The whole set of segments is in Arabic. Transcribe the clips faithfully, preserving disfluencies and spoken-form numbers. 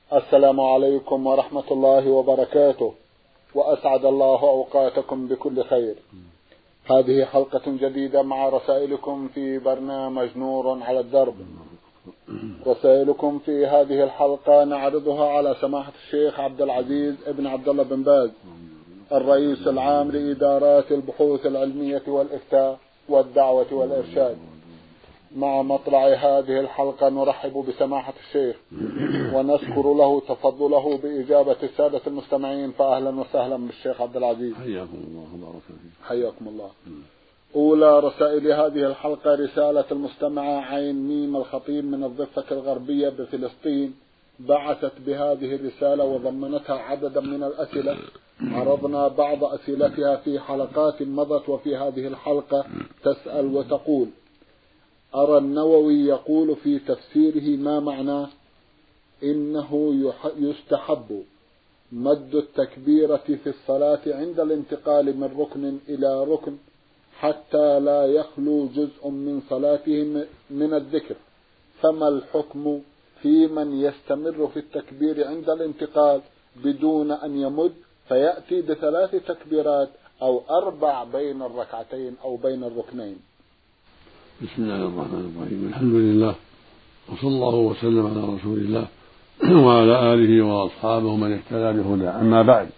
السلام عليكم ورحمة الله وبركاته، وأسعد الله أوقاتكم بكل خير. هذه حلقة جديدة مع رسائلكم في برنامج نور على الدرب. رسائلكم في هذه الحلقة نعرضها على سماحة الشيخ عبد العزيز ابن عبد الله بن باز، الرئيس العام لإدارات البحوث العلمية والإفتاء والدعوة والإرشاد. مع مطلع هذه الحلقة نرحب بسماحة الشيخ ونشكر له تفضله بإجابة السادة المستمعين، فأهلا وسهلا بالشيخ عبد العزيز. حياكم الله وبارك فيك. حياكم الله. أولى رسائل هذه الحلقة رسالة المستمعة عين ميم الخطيب من الضفة الغربية بفلسطين، بعثت بهذه الرسالة وضمنتها عددا من الأسئلة. عرضنا بعض أسئلتها في حلقات مضت، وفي هذه الحلقة تسأل وتقول: أرى النووي يقول في تفسيره ما معناه إنه يستحب مد التكبيرة في الصلاة عند الانتقال من ركن إلى ركن حتى لا يخلو جزء من صلاته من الذكر، فما الحكم في من يستمر في التكبير عند الانتقال بدون أن يمد فيأتي بثلاث تكبيرات أو أربع بين الركعتين أو بين الركنين؟ بسم الله الرحمن الرحيم. الحمد لله، وصلى الله وسلم على رسول الله وعلى آله وأصحابه من اهتدى بهداه. أما بعد،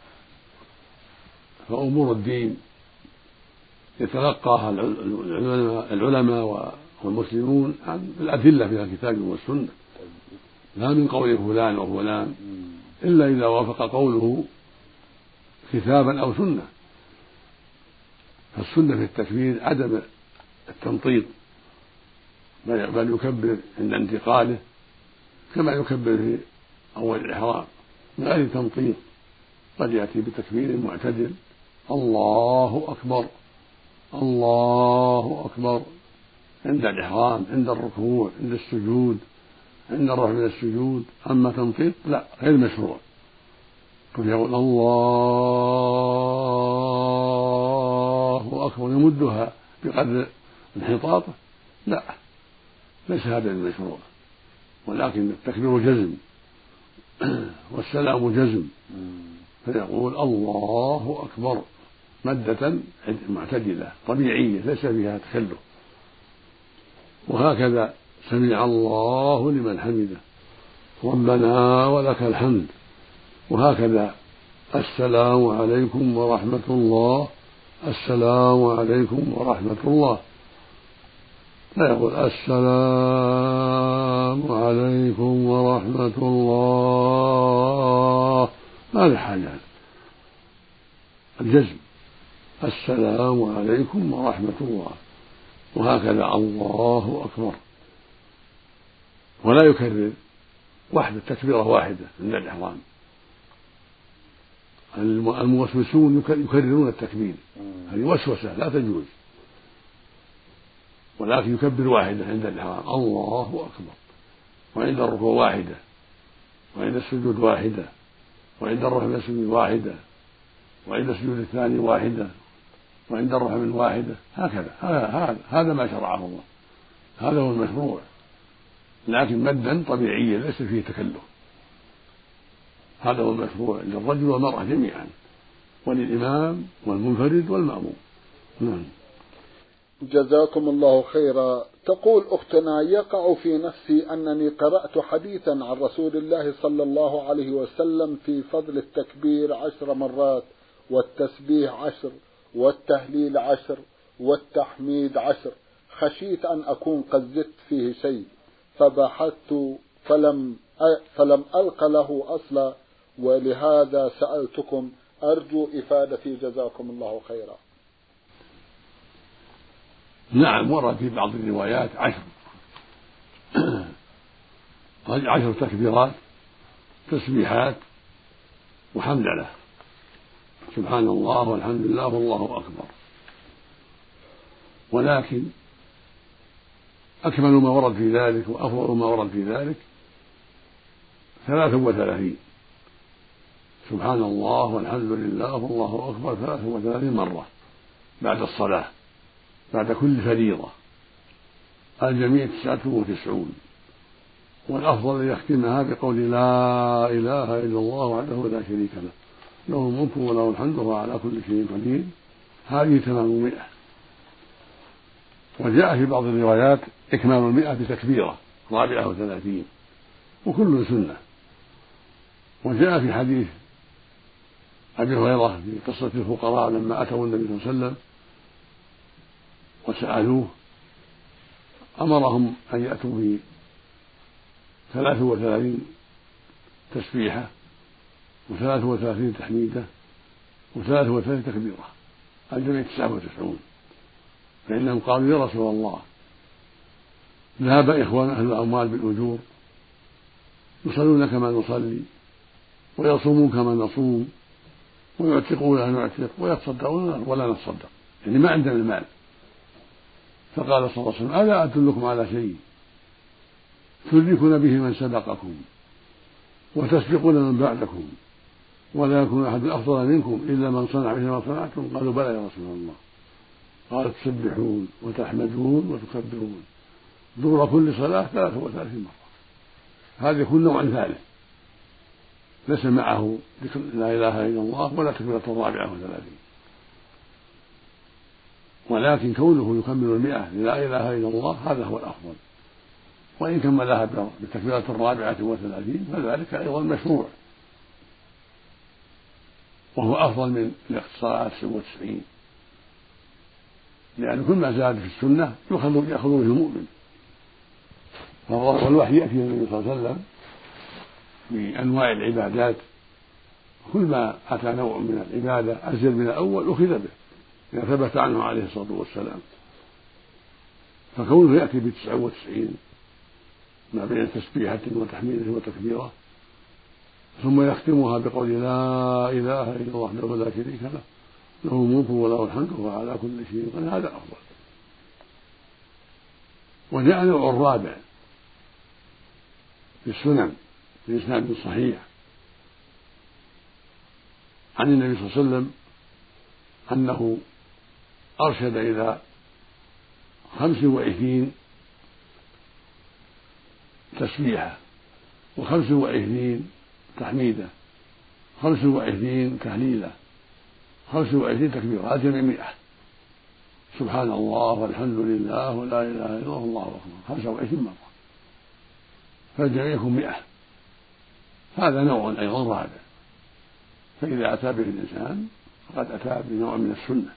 فأمور الدين يتلقاها العلماء والمسلمون عن الأدلة في الكتاب والسنة، لا من قول فلان وفلان، إلا إذا وافق قوله كتابا أو سنة. فالسنة في التكبير عدم التنطيط، بل يكبر عند انتقاله كما يكبر في أول الإحرام من غير تنطيط، قد يأتي بتكبير معتدل: الله أكبر الله أكبر عند الإحرام، عند الركوع، عند السجود، عند الرفع من السجود. أما تنطيط لا، غير مشروع. قل يقول الله أكبر يمدها بقدر انحطاطه، لا، ليس هذا المشروع، ولكن التكبير جزم والسلام جزم، فيقول الله أكبر مدة معتدلة طبيعية ليس فيها تكلف. وهكذا سمع الله لمن حمده ربنا ولك الحمد. وهكذا السلام عليكم ورحمة الله السلام عليكم ورحمة الله، لا يقول السلام عليكم ورحمة الله، ما في حاجة. الجزم السلام عليكم ورحمة الله، وهكذا الله أكبر. ولا يكرر واحدة، تكبيرة واحدة عند الإحرام. الموسوسون يكررون التكبير، هذه وسوسة لا تجوز، ولكن يكبر واحدة عند الإحرام الله أكبر، وعند الركوع واحدة، وعند السجود واحدة، وعند الرفع من السجود واحدة، وعند السجود الثاني واحدة، وعند الرفع من واحدة. هكذا هذا هذا ما شرعه الله، هذا هو المشروع، لكن مدا طبيعيا ليس فيه تكلف. هذا هو المشروع للرجل والمرأة جميعا، وللإمام والمنفرد والمأموم. نعم. جزاكم الله خيرا. تقول أختنا: يقع في نفسي أنني قرأت حديثا عن رسول الله صلى الله عليه وسلم في فضل التكبير عشر مرات، والتسبيح عشر، والتهليل عشر، والتحميد عشر. خشيت أن أكون قد زدت فيه شيء، فبحثت فلم فلم ألق له أصلا، ولهذا سألتكم أرجو إفادتي، جزاكم الله خيرا. نعم، ورد في بعض الروايات عشر عشر تكبيرات، تسبيحات وحمدلله، سبحان الله والحمد لله والله أكبر. ولكن أكمل ما ورد في ذلك وأفضل ما ورد في ذلك ثلاث وثلاثين، سبحان الله والحمد لله والله أكبر ثلاث وثلاثين مرة بعد الصلاة، بعد كل فريضة. الجميع تسعة وتسعون، والأفضل أن يختمها بقول لا إله إلا الله وحده لا شريك له له الملك وله الحمد وهو على كل شيء قدير. هذه تمام مئة. وجاء في بعض الروايات إكمال المئة بتكبيرة رابعة وثلاثين، وكل سنة. وجاء في حديث أبي هريرة في قصة الفقراء لما أتوا النبي صلى الله عليه وسلم وسألوه أمرهم أن يأتوا بثلاث وثلاثين تسبيحة وثلاث وثلاثين تحميدة وثلاث وثلاثين تكبيرة، الجميع تسعة وتسعون. فإنهم قالوا يا رسول الله ذهب إخوان أهل الأموال بالأجور يصلون كما نصلي ويصومون كما نصوم ويعتقون ولا نعتق ويتصدقون ولا نتصدق، يعني ما عندنا المال. فقال صلى الله عليه وسلم ألا أدلكم على شيء تدركون به من سبقكم وتسبقون من بعدكم ولا يكون أحد أفضل منكم إلا من صنع به ما صنعتم؟ قالوا بلى يا رسول الله. قال تسبحون وتحمدون وتكبرون دور كل صلاة ثلاث وثلاثين مرة. هذا يكون نوع ثالث ليس معه ذكر لا إله إلا الله ولا تكبيرة الرابعة وثلاثين، ولكن كونه يكمل المئة لا إله إلا الله هذا هو الأفضل. وإن كملها بالتكبيرة الرابعة وثلاثين فذلك أيضا مشروع، وهو أفضل من الاقتصار على تسعة وتسعين، لأن كل ما زاد في السنة يأخذ يأخذ به المؤمن. والوحي يأتي النبي صلى الله عليه وسلم بأنواع العبادات، كل ما أتى نوع من العبادة أزيد من الأول أخذ به إذا ثبت عنه عليه الصلاة والسلام. فكونه يأتي بتسعة وتسعين ما بين تسبيحة وتحميدة وتكبيرة ثم يختمها بقول لا إله إلا الله وحده لا شريك له له الملك وله الحمد وهو على كل شيء قدير، هذا أفضل. وجاء النوع الرابع في السنن بإسناد صحيح عن النبي صلى الله عليه وسلم أنه أرشد إلى خمس وعشرين تسبيحة وخمس وعشرين تحميدة خمس وعشرين تهليلة خمس وعشرين تكبيرة، هذه جميع مئة. سبحان الله والحمد لله ولا إله إلا الله والله أكبر خمسة وعشرين مرة، فالجميع يكون مئة. هذا نوع أيضا رابع، فإذا أتى به الإنسان فقد أتى بنوع من السنة.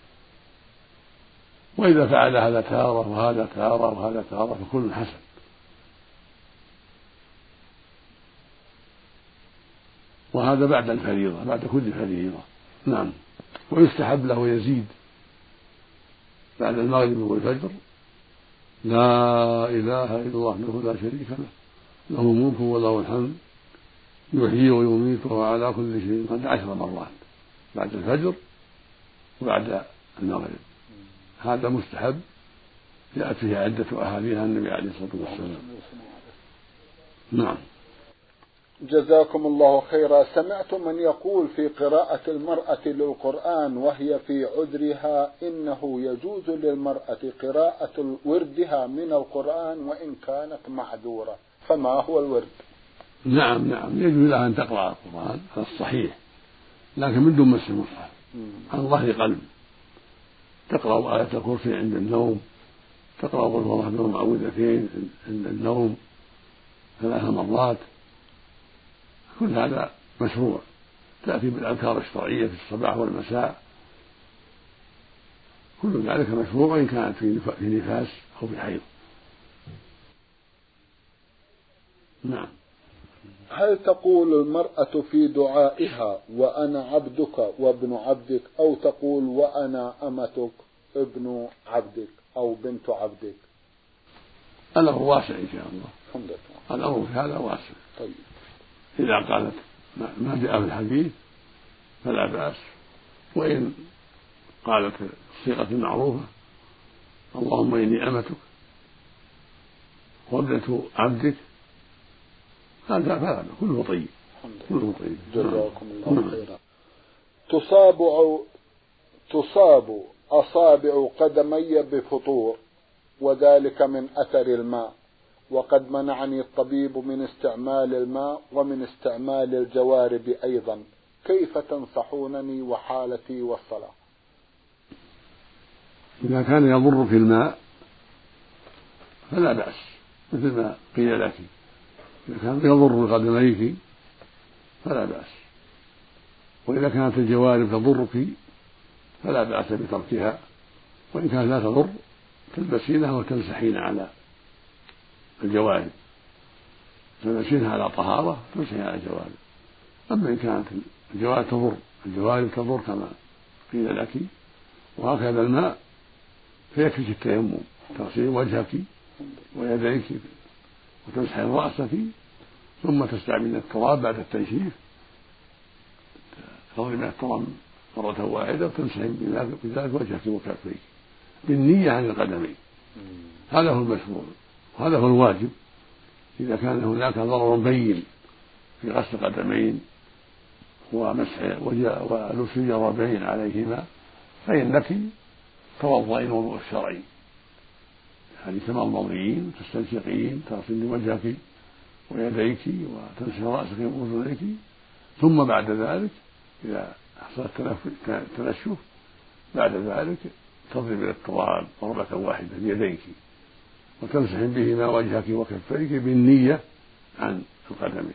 وإذا فعل هذا تارة وهذا تارة وهذا تارة فكل حسن. وهذا بعد الفريضة، بعد كل فريضة. نعم. ويستحب له يزيد بعد المغرب والفجر لا إله إلا الله وحده لا شريك له له الملك وله الحمد يحيي ويميت وهو على كل شيء قدير عشر مرات بعد الفجر وبعد المغرب. هذا مستحب جاءت فيه عدة أحاديث عن النبي عليه الصلاة والسلام. نعم. جزاكم الله خيرا. سمعت من يقول في قراءة المرأة للقرآن وهي في عذرها إنه يجوز للمرأة قراءة وردها من القرآن وإن كانت معذورة، فما هو الورد؟ نعم نعم يجوز لها أن تقرأ القرآن على الصحيح لكن من دون مس المصحف عن ظهر قلب، تقرأ آية الكرسي عند النوم، تقرأ قل هو الله بالمعوذتين عند النوم ثلاث مرات، كل هذا مشروع. تأتي بالأذكار الشرعية في الصباح والمساء، كل ذلك مشروع وإن كانت في نفاس أو في حيض. نعم. هل تقول المرأة في دعائها وأنا عبدك وابن عبدك، أو تقول وأنا أمتك ابن عبدك أو بنت عبدك؟ الأمر واسع إن شاء الله. الحمد لله. الأمر في هذا واسع. طيب. إذا قالت ما جاء في الحديث فلا بأس، وإن قالت الصيغة المعروفة اللهم إني أمتك وابنة عبدك هذا فلا بأس، كله طيب. كله طيب. جزاكم الله خيرا. تصاب تصاب أصابع قدمي بفطور وذلك من أثر الماء، وقد منعني الطبيب من استعمال الماء ومن استعمال الجوارب أيضا، كيف تنصحونني وحالتي والصلاة؟ إذا كان يضر في الماء فلا بأس، مثل ما قيل لك، إذا كان يضر قدميك فلا بأس، وإذا كانت الجوارب تضرك فلا بأس بتركها، وإن كانت لا تضر تلبسينها وتمسحين على الجوارب، تلبسينها على طهارة تمسحين على الجوارب. أما إن كانت الجوارب تضر الجوارب تضر كما قيل لك وهكذا الماء فيكفيك التيمم، تغسلين وجهك ويديك وتمسحين رأسك، ثم تستعملين التراب بعد التنشيف، تضربين التراب مرة واحدة وتمسحين بذلك وجهك وكفيك بالنية عن القدمين. هذا هو المشروع وهذا هو الواجب. إذا كان هناك ضرر بين في غسل القدمين ومسح ولبس الجرابين عليهما فإنك توضئين الوضوء الشرعي، يعني تمضمضين تستنشقين تغسلين وجهك ويديك وتمسح رأسك وأذنيك، ثم بعد ذلك إذا حصل التنشف بعد ذلك تضرب إلى التراب ضربة واحدة بيديك وتمسح بهما وجهك وكفيك بالنية عن القدمين،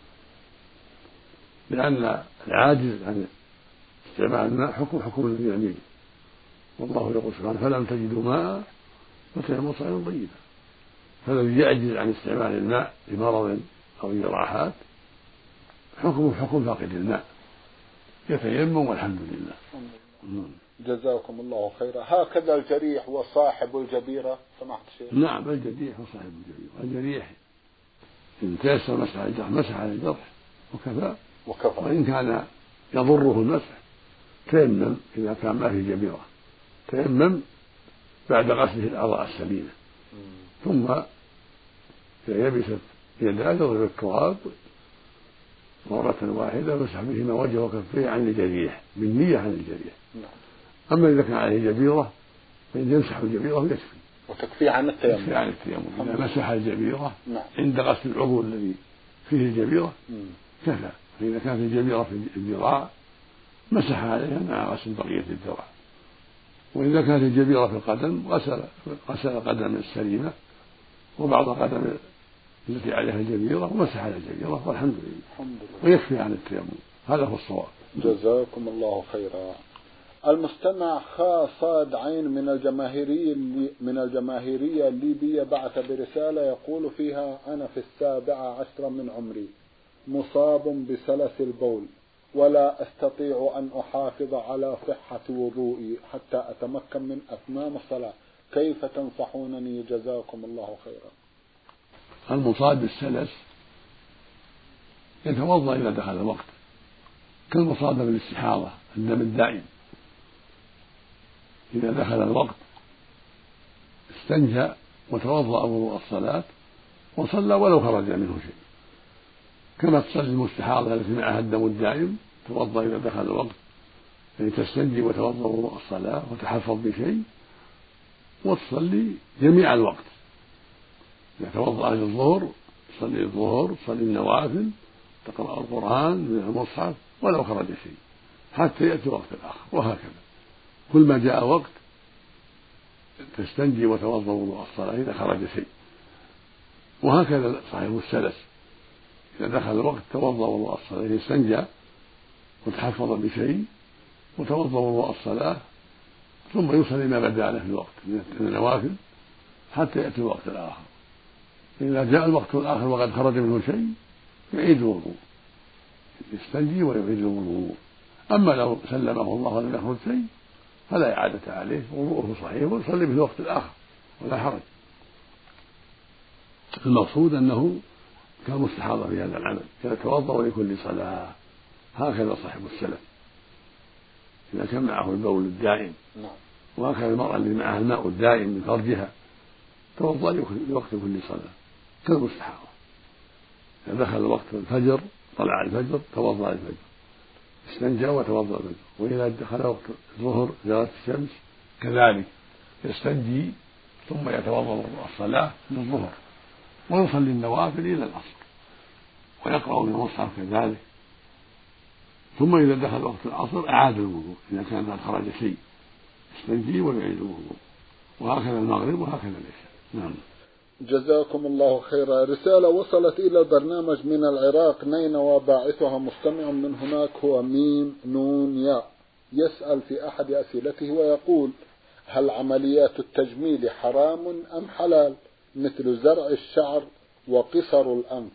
لأن العاجز عن استعمال الماء حكم حكم الذي يميل، والله يقول سبحانه فلم تجدوا ماء فتيمموا صعيدا طيبا. فالذي يعجز عن استعمال الماء لمرض أو جراحات حكمه حكم فاقد الماء، يتيمم والحمد لله. جزاكم الله خيرا. هكذا الجريح وصاحب الجبيرة سمعت شيء؟ نعم، الجريح وصاحب الجبيرة، الجريح إن تيسر مسح على الجرح مسح على الجرح وكفى وكفى، وإن كان يضره المسح تيمم إذا كان ما في جبيرة، تيمم بعد غسله الأعضاء السليمة، ثم إذا يبست يداه يضرب التراب مرة واحدة ويمسح بهما وجهه وكفيه عن الجريح بالنية عن الجريح. أما إذا كان عليه جبيرة فإن يمسح الجبيرة ويكفي وتكفي عن التيمم. يكفي عن التيمم إذا مسح الجبيرة عند غسل العضو الذي فيه الجبيرة كفى، فإذا كانت الجبيرة في الذراع مسح عليها مع غسل بقية الذراع، وإذا كانت الجبيرة في القدم غسل غسل القدم السليمة وبعض القدم التي عليها الجبيرة ومسح على الجبيرة والحمد لله، ويكفي عن التيمم. هذا هو الصواب. جزاكم الله خيرا. المستمع خا صاد عين من الجماهيرية من الجماهيرية الليبية بعث برسالة يقول فيها: أنا في السابعة عشرة من عمري مصاب بسلس البول ولا أستطيع أن أحافظ على صحة وضوئي حتى أتمكن من أتمام الصلاة، كيف تنصحونني جزاكم الله خيرا؟ المصاب بالسلس يتوضأ إذا دخل الوقت كالمصاب بالاستحاضة الدم الدائم، إذا دخل الوقت استنجى وتوضأ وضوء الصلاة وصلى ولو خرج منه شيء، كما تصلي المستحاضة التي معها الدم الدائم توضأ إذا دخل الوقت، يعني تستنجي وتوضأ وضوء الصلاة وتحفظ بشيء وتصلي جميع الوقت. إذا توضأ للظهر تصلي الظهر، تصلي النوافل، تقرأ القرآن من المصحف ولو خرج شيء حتى يأتي وقت الآخر، وهكذا كل ما جاء وقت تستنجي وتوضأ وضوء الصلاة إذا خرج شيء، وهكذا صاحب السلس إذا دخل الوقت توضأ وضوء الصلاة، يستنجى وتحفظ بشيء وتوضأ وضوء الصلاة ثم يصلي ما بدا له في الوقت من النوافل حتى يأتي الوقت الآخر. إذا جاء الوقت الآخر وقد خرج منه شيء يعيد الوضوء، يستنجي ويعيد الوضوء. أما لو سلمه الله ولم يخرج شيء فلا إعادة عليه، وضوءه صحيح ويصلي في الوقت الآخر ولا حرج. المقصود أنه كالمستحاضة في هذا العمل، يتوضأ لكل صلاة، هكذا صاحب السلف إذا كان معه البول الدائم، وهكذا المرأة اللي معها الماء الدائم من فرجها توضأ لوقت كل صلاة كالمستحاضة. إذا دخل وقت الفجر طلع الفجر توضأ الفجر، استنجى وتوضأ الفجر، وإذا دخل وقت الظهر زالت الشمس كذلك يستنجي ثم يتوضأ الصلاة للظهر، ويصلي النوافل إلى العصر ويقرأ من المصحف كذلك، ثم إذا دخل وقت العصر أعاد الوضوء إذا كان قد خرج شيء يستنجي ويعيد الوضوء، وهكذا المغرب وهكذا العشاء. نعم. جزاكم الله خيرا. رسالة وصلت إلى البرنامج من العراق، نينوى، باعثها مستمع من هناك هو ميم نون ياء، يسأل في أحد أسئلته ويقول: هل عمليات التجميل حرام أم حلال، مثل زرع الشعر وقصر الأنف؟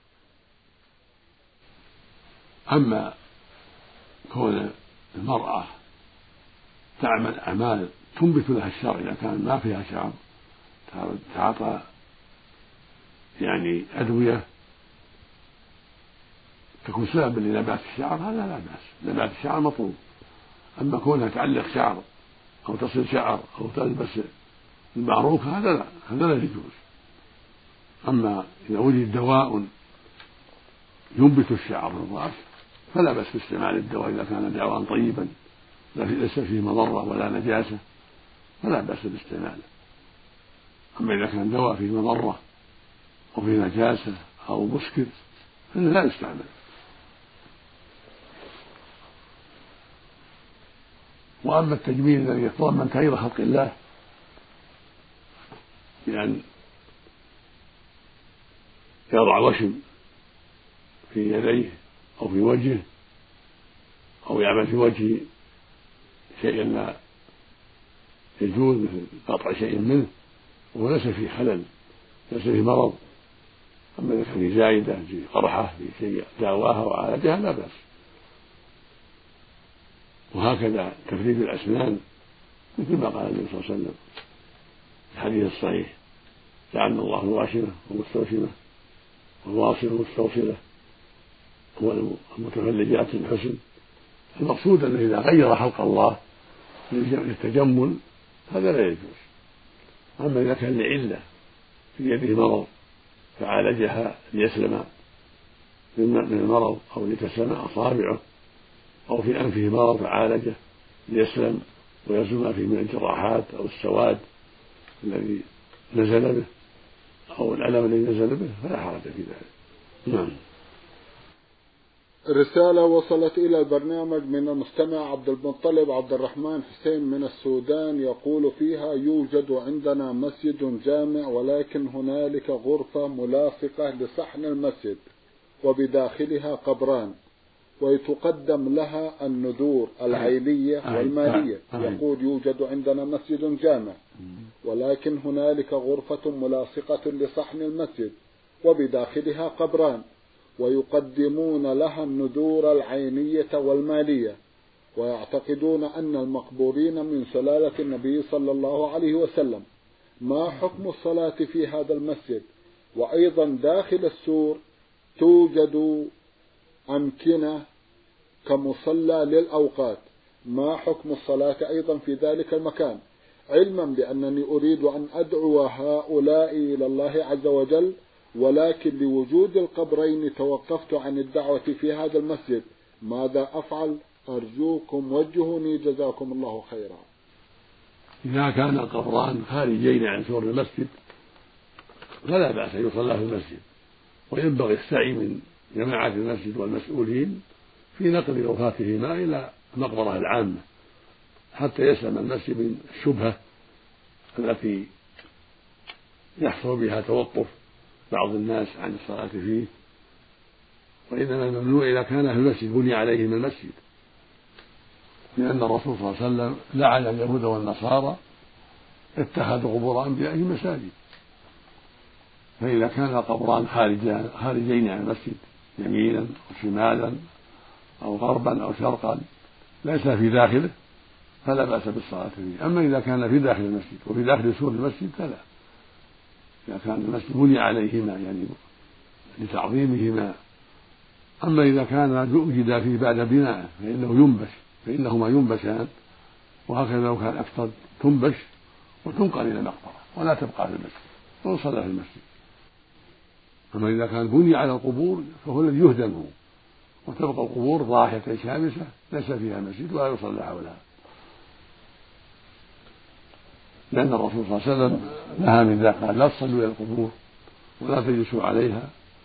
أما كون المرأة تعمل أعمال تنبت لها الشعر إذا كان ما فيها شعر، تعطى يعني أدوية تكون سببا لنبات الشعر، هذا لا بأس، نبات الشعر مطلوب. أما كونها تعلق شعر أو تصل شعر أو تلبس المعروك هذا لا، هذا لا يجوز. أما إذا وجد دواء ينبت الشعر من الرأس فلا بأس باستعمال الدواء إذا كان دواء طيبا ليس فيه مضرة ولا نجاسة فلا بأس باستعماله. أما إذا كان دواء فيه مضرة أو فيه نجاسة أو مسكر فإنه لا يستعمل. وأما التجميل الذي يتضمن تغيير خلق الله بأن يضع وشم في يديه أو في وجهه أو يعمل في وجهه شيئا لا يجوز مثل قطع شيء منه وهو ليس فيه خلل ليس فيه مرض، أما إذا كان في زايدة في قرحة في شيء داواها وعالجها لا بأس. وهكذا تفريد الأسنان مثل ما قال النبي صلى الله عليه وسلم في الحديث الصحيح: جعلنا الله الواشمة والمستوشمة والواصلة والمستوصلة والمتفلجات الحسن. المقصود أنه إذا غير خلق الله للتجمل هذا لا يجوز. أما إذا كان لعلة في يده مرض فعالجها ليسلم من المرض أو لتسلم أصابعه، أو في أنفه مرض فعالجه ليسلم ويزول ما فيه من الجراحات أو السواد الذي نزل به أو الألم الذي نزل به فلا حرج في ذلك. نعم. رسالة وصلت إلى البرنامج من المستمع عبد المطلب عبد الرحمن حسين من السودان، يقول فيها: يوجد عندنا مسجد جامع ولكن هنالك غرفة ملاصقة لصحن المسجد وبداخلها قبران، ويتقدم لها النذور العينية والمالية. يقول: يوجد عندنا مسجد جامع ولكن هنالك غرفة ملاصقة لصحن المسجد وبداخلها قبران، ويقدمون لها النذور العينية والمالية، ويعتقدون أن المقبورين من سلالة النبي صلى الله عليه وسلم. ما حكم الصلاة في هذا المسجد؟ وأيضا داخل السور توجد أمكنة كمصلى للأوقات، ما حكم الصلاة أيضا في ذلك المكان؟ علما بأنني أريد أن أدعو هؤلاء إلى الله عز وجل، ولكن لوجود القبرين توقفت عن الدعوة في هذا المسجد، ماذا أفعل؟ أرجوكم وجهوني جزاكم الله خيرا. إذا كان القبران خارجين عن سور المسجد فلا بأس أن يصلى في المسجد، وينبغي السعي من جماعة المسجد والمسؤولين في نقل وفاتهما إلى المقبرة العامة حتى يسلم المسجد من الشبهة التي يحصل بها توقف بعض الناس عن الصلاة فيه. وإنما الممنوع إذا كان في المسجد بني عليهم المسجد، لأن الرسول صلى الله عليه وسلم لعن اليهود والنصارى اتخذوا قبور أنبيائهم مساجد. فإذا كان القبران خارجين عن المسجد يمينا أو شمالا أو غربا أو شرقا ليس في داخله فلا بأس بالصلاة فيه. أما إذا كان في داخل المسجد وفي داخل سور المسجد فلا، إذا كان المسجد بني عليهما يعني لتعظيمهما. أما إذا كان وجد فيه بعد بناء فإنه ينبش، فإنهما ينبشان، وهكذا لو كان أكثر تنبش وتنقل إلى المقبرة ولا تبقى في المسجد ويصلى في المسجد. أما إذا كان بني على القبور فهو الذي يهدم، وتبقى القبور ضاحية شامسة ليس فيها مسجد ولا يصلى حولها، لأن الرسول صلى الله عليه وسلم نهى من ذلك، قال: لا تصلوا إلى القبور ولا تجلسوا عليها.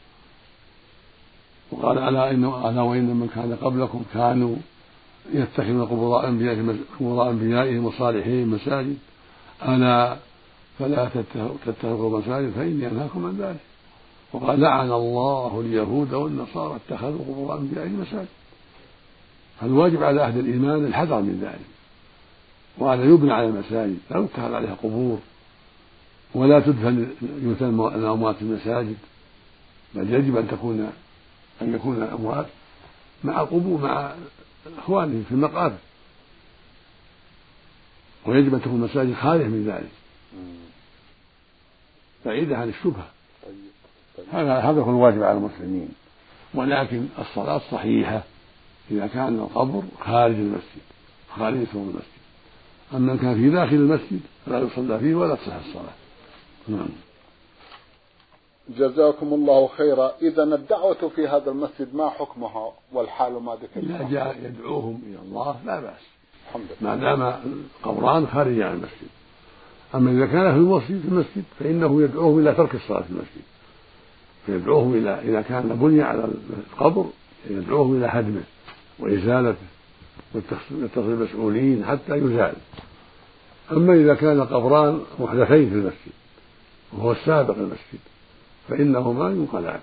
وقال ألا إن ألا وإن من كان قبلكم كانوا يتخذون قبور أنبيائهم قبور أنبيائهم وصالحين مساجد ألا فلا تتخذوا مساجد فإني أنهاكم عن ذلك. وقال لعن الله اليهود والنصارى اتخذوا قبور أنبيائهم مساجد. فالواجب على أهل الإيمان الحذر من ذلك، وألا يبنى على المساجد، لا يتخذ عليها قبور، ولا تدفن الأموات في المساجد، بل يجب أن تكون أن يكون الأموات مع قبور مع إخوانهم في المقابر، ويجب أن تكون المساجد خالية من ذلك بعيدة عن الشبهة. هذا هذا هو الواجب على المسلمين. ولكن الصلاة صحيحة إذا كان القبر خارج المسجد خارج سور المسجد. أما إن كان في داخل المسجد فلا يصلى فيه ولا تصح الصلاة. نعم. جزاكم الله خيرا. إذا الدعوة في هذا المسجد ما حكمها والحال ما ذكرنا؟ إذا جاء يدعوهم إلى الله لا بأس، الحمد لله، ما دام القبران خارج عن المسجد. أما إذا كان في المسجد في المسجد فإنه يدعوهم إلى ترك الصلاة في المسجد، فيدعوهم إلى إذا كان بني على القبر يدعوهم إلى هدمه وإزالته ويتصل المسؤولين حتى يزال. أما إذا كان القبران محدثين في المسجد وهو السابق المسجد فإنهما ينقلعان.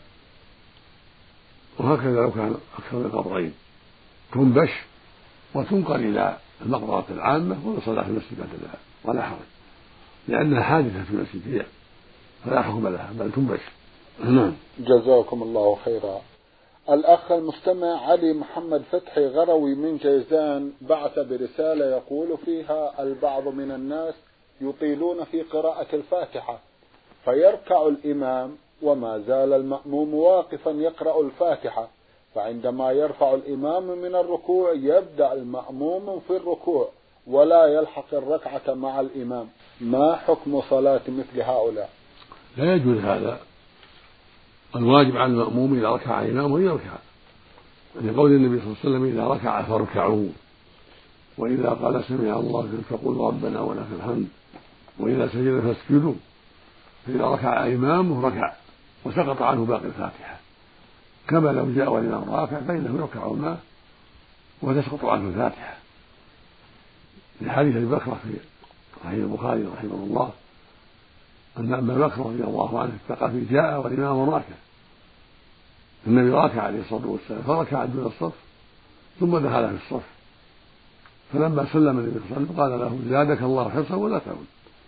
وهكذا لو كان أكثر من قبرين تنبش وتنقل إلى المقبرة العامة ويصلى في المسجد بعد ذلك ولا حرج، لأنها حادثة في المسجد هي فلا حكم لها بل تنبش. نعم. جزاكم الله خيرا. الأخ المستمع علي محمد فتحي غروي من جيزان بعث برسالة يقول فيها البعض من الناس يطيلون في قراءة الفاتحة فيركع الإمام وما زال المأموم واقفا يقرأ الفاتحة، فعندما يرفع الإمام من الركوع يبدأ المأموم في الركوع ولا يلحق الركعة مع الإمام، ما حكم صلاة مثل هؤلاء؟ لا يجوز هذا. الواجب على المأموم إذا ركع إمامه يركع، لقول النبي صلى الله عليه وسلم إذا ركع فاركعوا، وإذا قال سمع الله فقولوا ربنا ولك الحمد، وإذا سجد فاسجدوا. فإذا ركع إمامه ركع وسقط عنه باقي الفاتحة، كما لو جاء والإمام راكع فإنه يركع معه وتسقط عنه الفاتحة، لحديث أبي بكر في صحيح البخاري رحمه الله أن أبا بكر رضي الله عنه الثقفي جاء والإمام راكع، النبي راكع عليه الصلاة والسلام فركع دون الصف ثم دخل في الصف، فلما سلم النبي صلى الله عليه وسلم قال له زادك الله حرصا ولا تعود،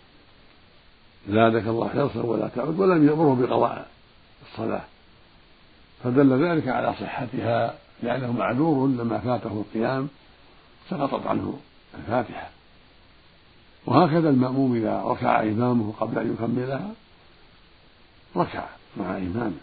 زادك الله حرصا ولا تعود، ولم يأمره بقضاء الصلاة، فدل ذلك على صحتها لأنه معذور لما فاته القيام سقطت عنه الفاتحة. وهكذا المأموم إذا ركع إمامه قبل أن يكملها ركع مع إمامه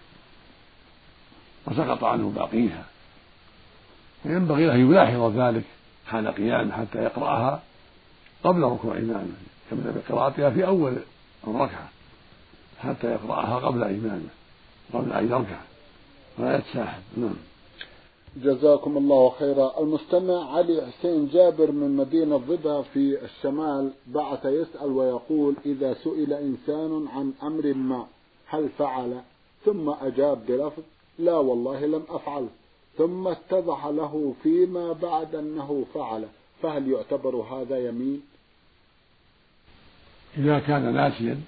وسقط عنه باقيها، فينبغي له أن يلاحظ ذلك حال قيامه حتى يقرأها قبل ركوع إمامه، يبدأ بقراءتها في أول الركعة حتى يقرأها قبل إمامه قبل أن يركع ولا يتساهل. نعم. جزاكم الله خيرا. المستمع علي حسين جابر من مدينة ضبا في الشمال بعث يسأل ويقول إذا سئل إنسان عن أمر ما هل فعل ثم أجاب بلفظ لا والله لم أفعل ثم اتضح له فيما بعد أنه فعل، فهل يعتبر هذا يمين؟ إذا كان ناسيا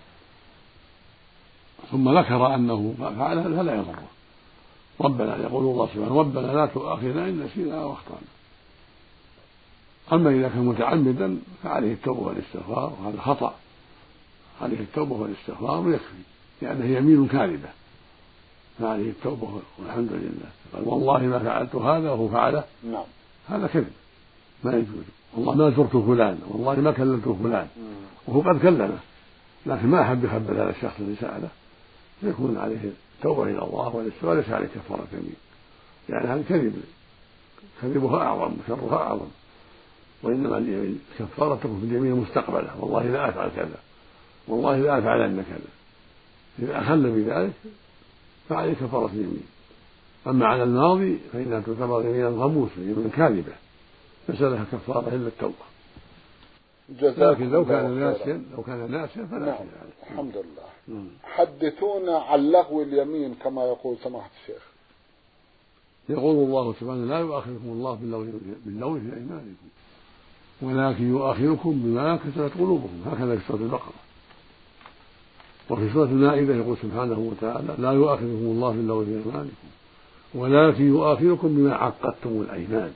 ثم ذكر أنه فعل فلا يضره. ربنا يقول الله سبحانه ربنا لا تؤاخذنا إن نسينا أو أخطأنا. أما إذا كان متعمدا فعليه التوبة والاستغفار، وهذا خطأ، عليه التوبة والاستغفار ويكفي لأنه يمين كاذبة، فعليه التوبة والحمد لله. قال والله ما فعلت هذا وهو فعله، نعم، هذا كذب ما يجوز. والله ما زرت فلان، والله ما كلمت فلان، وهو قد كلمه لكن ما أحب يخبر هذا الشخص اللي سأله، يكون عليه التوبة إلى الله والاستغفار وليس عليه كفارة يمين، يعني هذا كذب، كذبها أعظم وشرها أعظم، وإنما الكفارة تكون في اليمين المستقبلة، والله لا أفعل كذا، والله لا أفعلن كذا. إذا أخل بذلك فعليه كفارة يمين. أما على الماضي فإنها تعتبر يمينا غموسا، يمين كاذبة ليس لها كفارة إلا التوبة. لكن لو كان ناسيا لو كان ناسيا فلا نعم. شيء عليه. الحمد لله. مم. حدثونا عن لغو اليمين كما يقول سماحة الشيخ. يقول الله سبحانه لا يؤاخذكم الله باللغو في أيمانكم ولكن يؤاخذكم بما كسبت قلوبكم، هكذا في سورة البقرة. وفي سورة المائدة يقول سبحانه وتعالى لا يؤاخذكم الله باللغو في أيمانكم ولكن يؤاخذكم بما عقدتم الأيمان.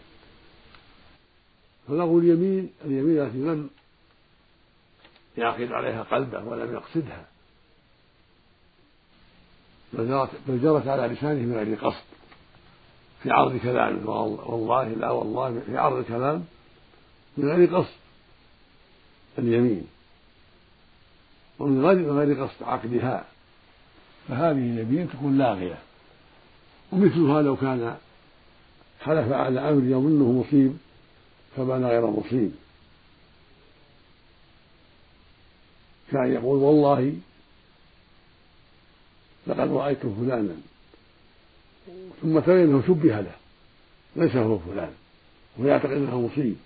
فلغو اليمين اليمين التي لم يعقد عليها قلبه ولم يقصدها بل جرت على لسانه من غير قصد في عرض كلامه، والله لا والله في عرض الكلام من غير قصد اليمين ومن غير قصد عقدها، فهذه اليمين تكون لاغية. ومثلها لو كان حلف على أمر يظنه مصيب فبان غير مصيب، كان يقول والله لقد رأيت فلانا ثم تبين أنه شبه له ليس هو فلان ويعتقد أنه مصيب،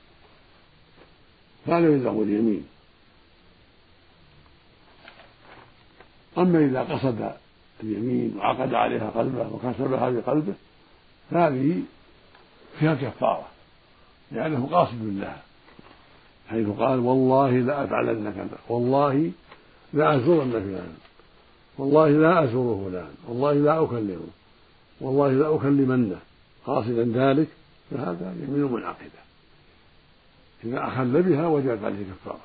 فهذا يلزم اليمين. أما إذا قصد اليمين وعقد عليها قلبه وكسبها بقلبه فهذه فيها كفارة لأنه قاصد لها، حيث قال والله لا أفعلن كذا، والله لا أزورن فلان، والله لا أزور فلان، والله لا أكلمه، والله لا أكلمنه، قاصدا ذلك، فهذا يمين منعقدة إذا أخل بها وجبت عليه كفارة.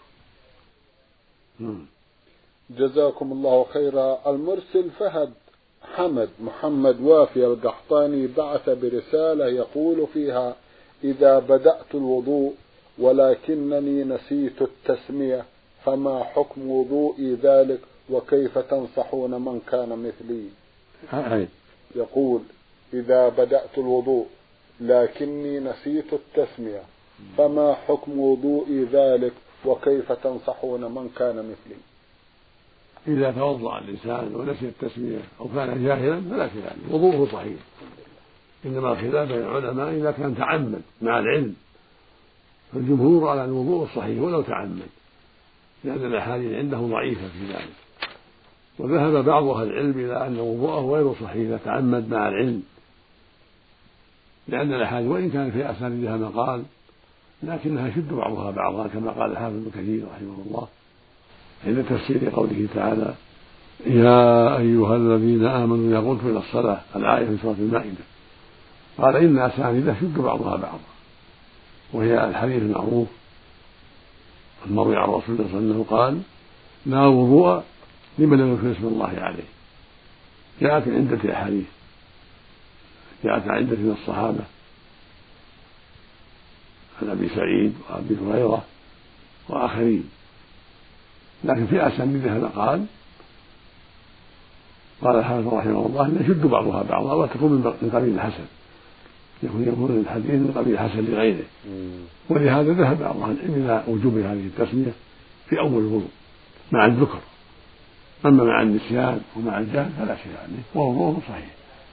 جزاكم الله خيرا. المرسل فهد حمد محمد وافي القحطاني بعث برسالة يقول فيها إذا بدأت الوضوء ولكنني نسيت التسمية فما حكم وضوئي ذلك وكيف تنصحون من كان مثلي؟ يقول إذا بدأت الوضوء لكني نسيت التسمية فما حكم وضوئي ذلك وكيف تنصحون من كان مثلي؟ إذا توضأ الإنسان ونسي التسمية أو كان جاهلا فلا شيء عليه، وضوءه صحيح، إنما الخلاف بين العلماء إذا كان تعمد مع العلم، فالجمهور على الوضوء الصحيح ولو تعمد لأن الأحاديث عنده ضعيفة في ذلك، وذهب بعض أهل العلم إلى أن وضوءه غير صحيح إذا تعمد مع العلم، لأن الأحاديث وإن كان في أسانيدها مقال لكنها يشد بعضها بعضا كما قال الحافظ ابن كثير رحمه الله عند تفسير قوله تعالى يا أيها الذين آمنوا إذا قمتم إلى الصلاة، الآية في سورة المائدة، قال إن أسانيدها يشد بعضها بعضا، وهي الحديث المعروف المروي عن رسول الله صلى الله عليه وسلم قال لا وضوء لمن لم يذكر اسم الله عليه. جاءت من عدة أحاديث، جاءت عن عدة من الصحابة عن أبي سعيد وأبي هريرة وآخرين، لكن في أسانيدها مقال قال الحافظ رحمه الله أن يشد بعضها بعضا وتكون من قبيل الحسن، يكون يكون الحديث من قبيل الحسن لغيره، ولهذا ذهب بعض أهل العلم إلى وجوب هذه التسمية في أول الوضوء مع الذكر، أما مع النسيان ومع الجهل فلا شيء عليه ووضوءه صحيح.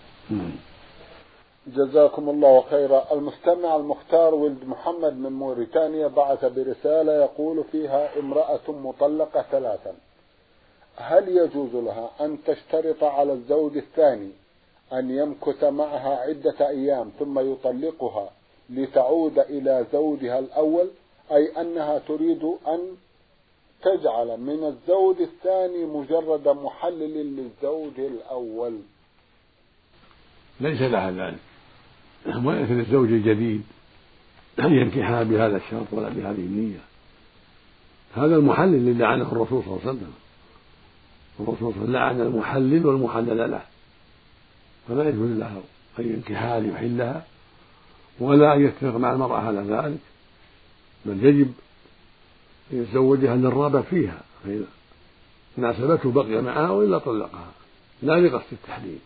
جزاكم الله خيرا. المستمع المختار ولد محمد من موريتانيا بعث برسالة يقول فيها امرأة مطلقة ثلاثا، هل يجوز لها أن تشترط على الزوج الثاني أن يمكث معها عدة أيام ثم يطلقها لتعود إلى زوجها الأول، أي أنها تريد أن تجعل من الزوج الثاني مجرد محلل للزوج الأول؟ ليس لها ذلك، وليس للزوج الجديد أن ينكحها بهذا الشرط ولا بهذه النية، هذا المحلل اللي لعنه الرسول صلى الله عليه وسلم، الرسول صلى الله عليه وسلم لعن المحلل والمحلل له، فلا يجوز له أن ينكحها ليحلها ولا أن يتفق مع المرأة على ذلك، بل يجب أن يتزوجها للرغبة فيها، فإذا ناسبته بقي معها وإلا طلقها لا بقصد التحليل،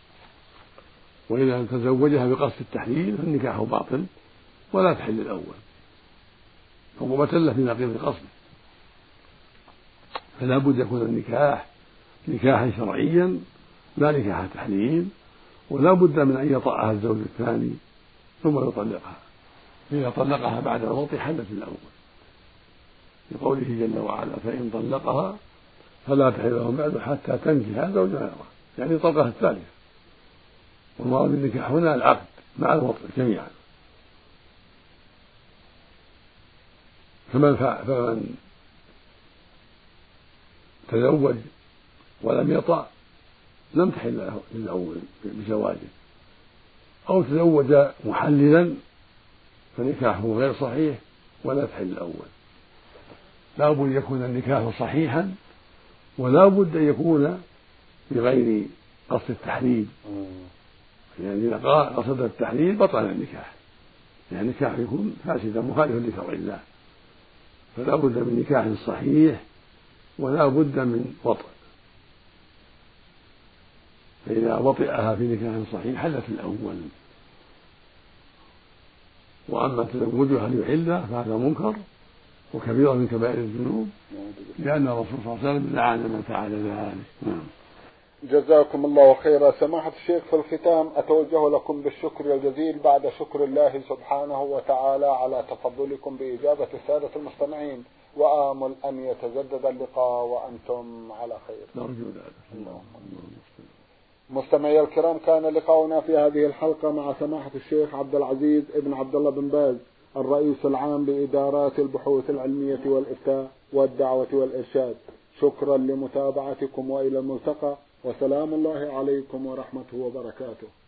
وإذا تزوجها بقصد التحليل فالنكاح باطل ولا تحل الأول عقوبة له في نقيض قصده، فلا بد يكون النكاح نكاحا شرعيا لا نكاح تحليل، ولا بد من أن يطأها الزوج الثاني ثم يطلقها، إذا طلقها بعد الموت حلت الأول. لقوله جل وعلا فإن طلقها فلا تحل له بعد حتى تنكح زوجا غيره، يعني طلقها الثالثة. والمراد بالنكاح هنا العقد مع الوطء جميعا. فمن فمن تزوج ولم يطأ لم تحل له للأول بزواجه، أو تزوج محللا فنكاحه غير صحيح ولا تحل الأول. لا بد أن يكون النكاح صحيحا، ولا بد أن يكون بغير قصد التحليل، يعني إذا قصد التحليل بطل النكاح، يعني النكاح يكون فاسدا مخالفا لشرع الله. فلا بد من نكاح صحيح ولا بد من وطء، فإذا وطئها في نكاح صحيح حلت الأول. وأما تزوجها ليحلها فهذا منكر وكبيرة من كبائر الذنوب، لأن الرسول صلى الله عليه وسلم لعن من فعل ذلك. جزاكم الله خيرا. سماحة الشيخ، في الختام أتوجه لكم بالشكر الجزيل بعد شكر الله سبحانه وتعالى على تفضلكم بإجابة السادة المستمعين، وآمل أن يتجدد اللقاء وأنتم على خير. نرجو ذلك. مستمعي الكرام، كان لقاؤنا في هذه الحلقة مع سماحة الشيخ عبد العزيز ابن عبد الله بن باز، الرئيس العام لإدارات البحوث العلمية والإفتاء والدعوة والإرشاد. شكرا لمتابعتكم وإلى الملتقى، وسلام الله عليكم ورحمته وبركاته.